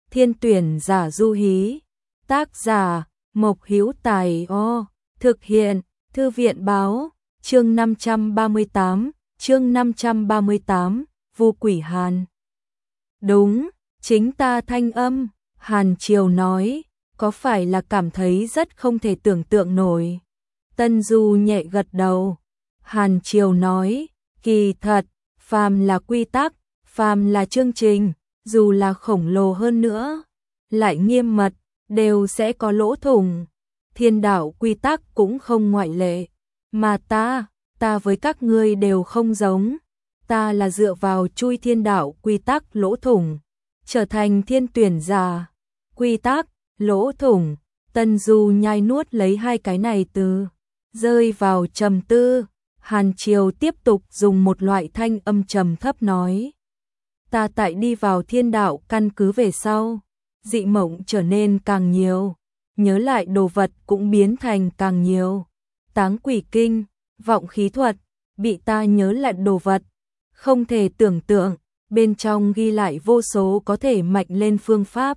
Thiên tuyển giả du hí. Tác giả Mộc Hữu Tài. Thực hiện Thư viện báo. Chương 538, Vu Quỷ Hàn. Đúng, chính ta thanh âm, Hàn Triều nói, có phải là cảm thấy rất không thể tưởng tượng nổi. Tân Du nhẹ gật đầu. Hàn Triều nói, kỳ thật, phàm là quy tắc, phàm là chương trình, dù là khổng lồ hơn nữa, lại nghiêm mật, đều sẽ có lỗ thủng. Thiên đạo quy tắc cũng không ngoại lệ. Mà ta với các ngươi đều không giống. Ta là dựa vào chui thiên đạo quy tắc lỗ thủng, trở thành thiên tuyển giả. Quy tắc, lỗ thủng, Tân Du nhai nuốt lấy hai cái này từ, rơi vào trầm tư. Hàn Triều tiếp tục dùng một loại thanh âm trầm thấp nói. Ta tại đi vào thiên đạo căn cứ về sau, dị mộng trở nên càng nhiều, nhớ lại đồ vật cũng biến thành càng nhiều. Táng quỷ kinh, vọng khí thuật, bị ta nhớ lại đồ vật, không thể tưởng tượng, bên trong ghi lại vô số có thể mạnh lên phương pháp.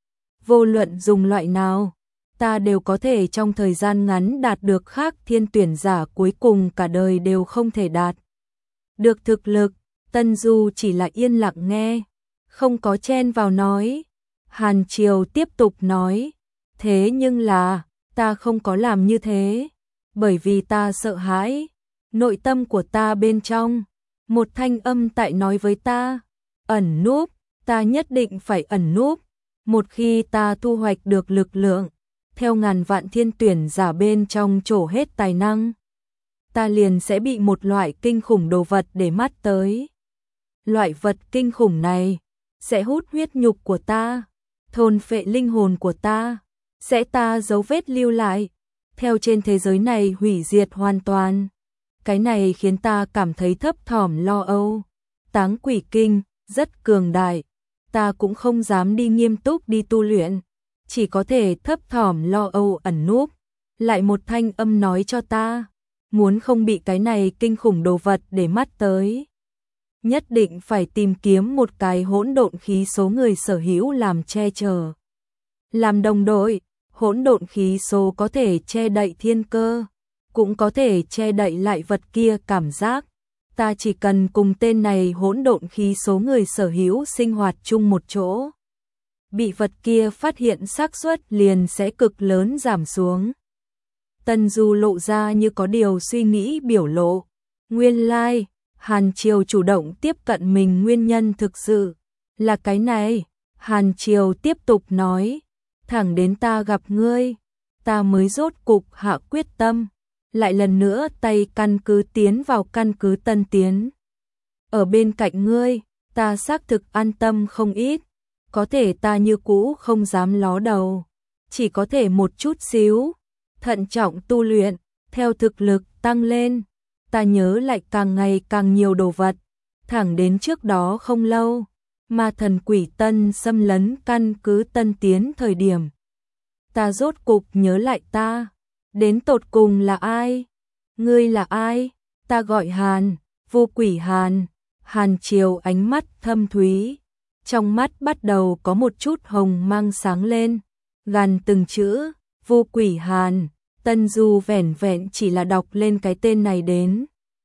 Vô luận dùng loại nào, ta đều có thể trong thời gian ngắn đạt được khác thiên tuyển giả cuối cùng cả đời đều không thể đạt được thực lực. Tân Du chỉ là yên lặng nghe, không có chen vào nói. Hàn Triều tiếp tục nói, thế nhưng là, ta không có làm như thế, bởi vì ta sợ hãi. Nội tâm của ta bên trong, một thanh âm tại nói với ta, ẩn núp, ta nhất định phải ẩn núp. Một khi ta thu hoạch được lực lượng, theo ngàn vạn thiên tuyển giả bên trong trổ hết tài năng, ta liền sẽ bị một loại kinh khủng đồ vật để mắt tới. Loại vật kinh khủng này sẽ hút huyết nhục của ta, thôn phệ linh hồn của ta, sẽ ta dấu vết lưu lại, theo trên thế giới này hủy diệt hoàn toàn. Cái này khiến ta cảm thấy thấp thỏm lo âu. Táng quỷ kinh rất cường đại, ta cũng không dám đi nghiêm túc đi tu luyện, chỉ có thể thấp thỏm lo âu ẩn núp. Lại một thanh âm nói cho ta, muốn không bị cái này kinh khủng đồ vật để mắt tới, nhất định phải tìm kiếm một cái hỗn độn khí số người sở hữu làm che chở, làm đồng đội. Hỗn độn khí số có thể che đậy thiên cơ, cũng có thể che đậy lại vật kia cảm giác. Ta chỉ cần cùng tên này hỗn độn khí số người sở hữu sinh hoạt chung một chỗ, bị vật kia phát hiện xác suất liền sẽ cực lớn giảm xuống. Tân Du lộ ra như có điều suy nghĩ biểu lộ. Nguyên lai, Hàn Triều chủ động tiếp cận mình nguyên nhân thực sự là cái này. Hàn Triều tiếp tục nói, thẳng đến ta gặp ngươi, ta mới rốt cục hạ quyết tâm, lại lần nữa tay căn cứ tiến vào căn cứ Tân Tiến. Ở bên cạnh ngươi, ta xác thực an tâm không ít, có thể ta như cũ không dám ló đầu, chỉ có thể một chút xíu, thận trọng tu luyện, theo thực lực tăng lên, ta nhớ lại càng ngày càng nhiều đồ vật, thẳng đến trước đó không lâu, ma thần quỷ Tân xâm lấn căn cứ Tân Tiến thời điểm. Ta rốt cục nhớ lại ta, đến tột cùng là ai? Ngươi là ai? Ta gọi Hàn, Vu Quỷ Hàn. Hàn Triều ánh mắt thâm thúy, trong mắt bắt đầu có một chút hồng mang sáng lên, gằn từng chữ, Vu Quỷ Hàn. Tân Du vẻn vẹn chỉ là đọc lên cái tên này đến,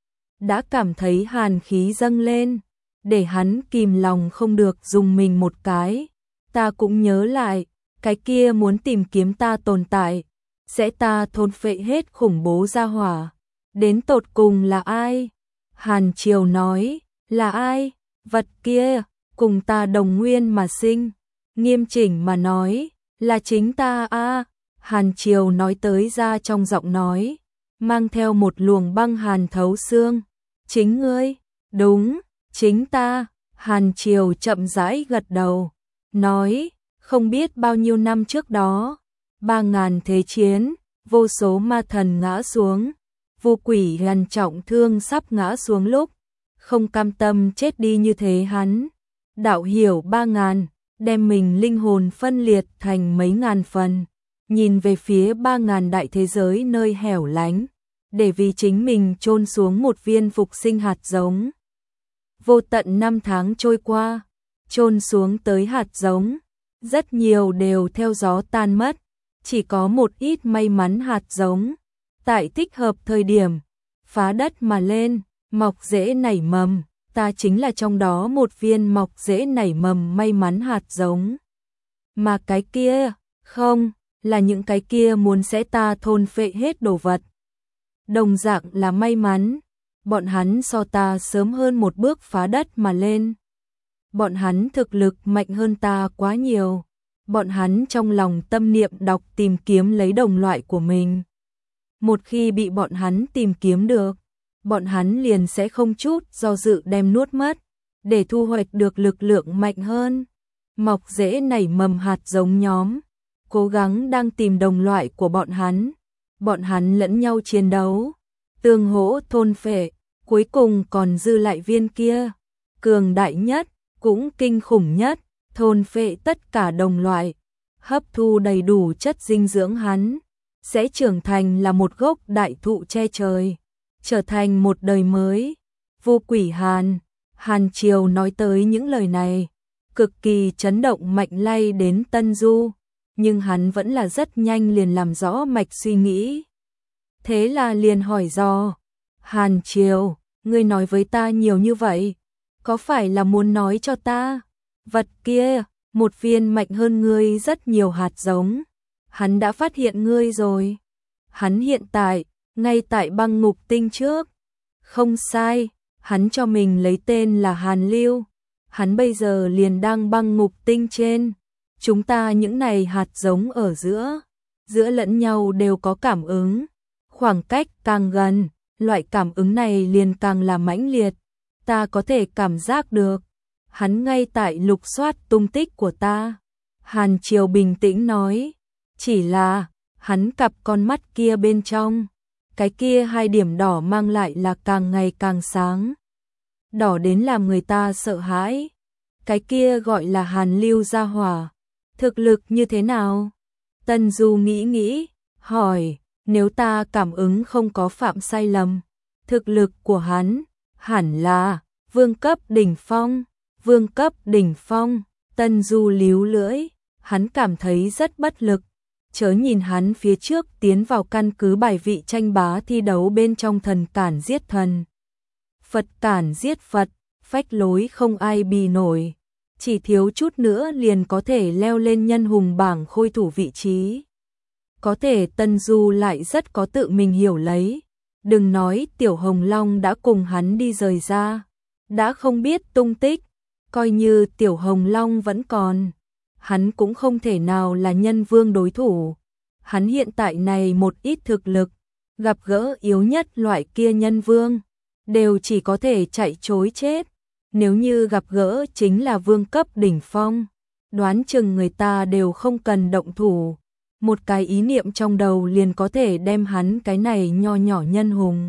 đã cảm thấy hàn khí dâng lên, để hắn kìm lòng không được dùng mình một cái. Ta cũng nhớ lại, cái kia muốn tìm kiếm ta tồn tại, sẽ ta thôn phệ hết khủng bố gia hỏa. Đến tột cùng là ai? Hàn Triều nói, là ai? Vật kia, cùng ta đồng nguyên mà sinh. Nghiêm chỉnh mà nói, là chính ta a. Hàn Triều nói tới ra trong giọng nói, mang theo một luồng băng hàn thấu xương. Chính ngươi? Đúng, chính ta. Hàn Triều chậm rãi gật đầu, nói, không biết bao nhiêu năm trước đó, 3000 thế chiến, vô số ma thần ngã xuống, Vu Quỷ Hàn trọng thương sắp ngã xuống lúc, không cam tâm chết đi như thế hắn, đạo hiểu 3000, đem mình linh hồn phân liệt thành mấy ngàn phần, nhìn về phía 3000 đại thế giới nơi hẻo lánh, để vì chính mình chôn xuống một viên phục sinh hạt giống. Vô tận năm tháng trôi qua, chôn xuống tới hạt giống, rất nhiều đều theo gió tan mất, chỉ có một ít may mắn hạt giống, tại thích hợp thời điểm, phá đất mà lên, mọc rễ nảy mầm, ta chính là trong đó một viên mọc rễ nảy mầm may mắn hạt giống. Mà cái kia, không, là những cái kia muốn sẽ ta thôn phệ hết đồ vật. Đồng dạng là may mắn, bọn hắn so ta sớm hơn một bước phá đất mà lên. Bọn hắn thực lực mạnh hơn ta quá nhiều. Bọn hắn trong lòng tâm niệm đọc tìm kiếm lấy đồng loại của mình. Một khi bị bọn hắn tìm kiếm được, bọn hắn liền sẽ không chút do dự đem nuốt mất, để thu hoạch được lực lượng mạnh hơn. Mọc rễ nảy mầm hạt giống nhóm, cố gắng đang tìm đồng loại của bọn hắn lẫn nhau chiến đấu, tương hỗ thôn phệ, cuối cùng còn dư lại viên kia, cường đại nhất, cũng kinh khủng nhất, thôn phệ tất cả đồng loại, hấp thu đầy đủ chất dinh dưỡng hắn, sẽ trưởng thành là một gốc đại thụ che trời, trở thành một đời mới. Vô Quỷ Hàn Triều nói tới những lời này, cực kỳ chấn động mạnh lay đến Tân Du, nhưng hắn vẫn là rất nhanh liền làm rõ mạch suy nghĩ. Thế là liền hỏi dò, Hàn Triều, ngươi nói với ta nhiều như vậy, có phải là muốn nói cho ta, vật kia, một viên mạnh hơn ngươi rất nhiều hạt giống, hắn đã phát hiện ngươi rồi. Hắn hiện tại, ngay tại băng ngục tinh trước. Không sai, hắn cho mình lấy tên là Hàn Lưu. Hắn bây giờ liền đang băng ngục tinh trên. Chúng ta những này hạt giống ở giữa lẫn nhau đều có cảm ứng. Khoảng cách càng gần, loại cảm ứng này liền càng là mãnh liệt. Ta có thể cảm giác được. Hắn ngay tại lục soát tung tích của ta. Hàn Triều bình tĩnh nói. Chỉ là, hắn cặp con mắt kia bên trong. Cái kia hai điểm đỏ mang lại là càng ngày càng sáng. Đỏ đến làm người ta sợ hãi. Cái kia gọi là Hàn Lưu gia hỏa. Thực lực như thế nào? Tân Du nghĩ, hỏi, nếu ta cảm ứng không có phạm sai lầm, thực lực của hắn hẳn là vương cấp đỉnh phong. Vương cấp đỉnh phong, Tân Du líu lưỡi, hắn cảm thấy rất bất lực. Chớ nhìn hắn phía trước tiến vào căn cứ bài vị tranh bá thi đấu bên trong thần cản giết thần, Phật cản giết Phật, phách lối không ai bì nổi. Chỉ thiếu chút nữa liền có thể leo lên nhân hùng bảng khôi thủ vị trí. Có thể Tân Du lại rất có tự mình hiểu lấy. Đừng nói Tiểu Hồng Long đã cùng hắn đi rời ra, đã không biết tung tích. Coi như Tiểu Hồng Long vẫn còn, hắn cũng không thể nào là Nhân Vương đối thủ. Hắn hiện tại này một ít thực lực, gặp gỡ yếu nhất loại kia Nhân Vương, đều chỉ có thể chạy trối chết. Nếu như gặp gỡ chính là vương cấp đỉnh phong, đoán chừng người ta đều không cần động thủ. Một cái ý niệm trong đầu liền có thể đem hắn cái này nho nhỏ nhân hùng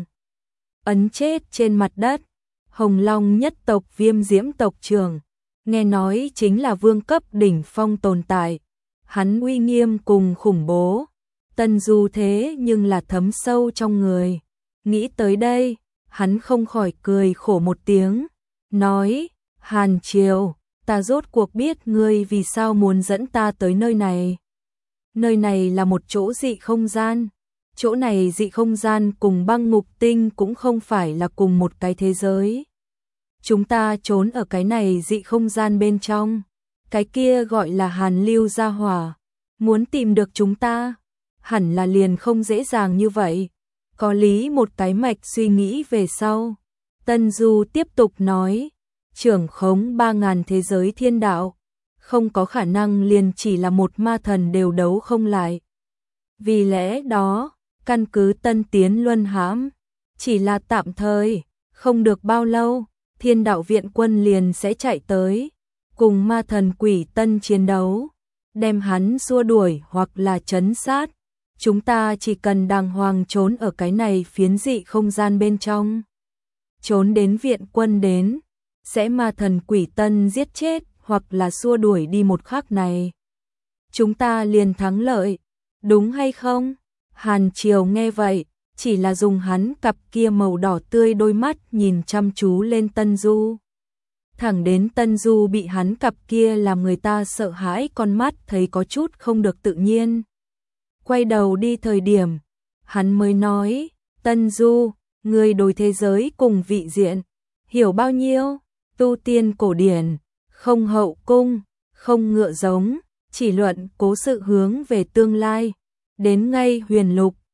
ấn chết trên mặt đất. Hồng Long nhất tộc Viêm Diễm tộc trưởng, nghe nói chính là vương cấp đỉnh phong tồn tại. Hắn uy nghiêm cùng khủng bố, Tân Du thế nhưng là thấm sâu trong người. Nghĩ tới đây, hắn không khỏi cười khổ một tiếng, nói, Hàn Triều, ta rốt cuộc biết ngươi vì sao muốn dẫn ta tới nơi này. Nơi này là một chỗ dị không gian. Chỗ này dị không gian cùng băng ngục tinh cũng không phải là cùng một cái thế giới. Chúng ta trốn ở cái này dị không gian bên trong. Cái kia gọi là Hàn Lưu gia hỏa. Muốn tìm được chúng ta, hẳn là liền không dễ dàng như vậy. Có lý một cái mạch suy nghĩ về sau. Tân Du tiếp tục nói, trưởng khống 3.000 thế giới thiên đạo, không có khả năng liền chỉ là một ma thần đều đấu không lại. Vì lẽ đó, căn cứ Tân Tiến luân hãm, chỉ là tạm thời, không được bao lâu, thiên đạo viện quân liền sẽ chạy tới, cùng ma thần quỷ Tân chiến đấu, đem hắn xua đuổi hoặc là trấn sát. Chúng ta chỉ cần đàng hoàng trốn ở cái này phiến dị không gian bên trong. Trốn đến viện quân đến, sẽ ma thần quỷ Tân giết chết hoặc là xua đuổi đi một khắc này. Chúng ta liền thắng lợi, đúng hay không? Hàn Triều nghe vậy, chỉ là dùng hắn cặp kia màu đỏ tươi đôi mắt nhìn chăm chú lên Tân Du. thẳng đến Tân Du bị hắn cặp kia làm người ta sợ hãi con mắt thấy có chút không được tự nhiên. Quay đầu đi thời điểm, hắn mới nói, Tân Du, người đối thế giới cùng vị diện, hiểu bao nhiêu, tu tiên cổ điển, không hậu cung, không ngựa giống, chỉ luận cố sự hướng về tương lai, đến ngay huyền lục,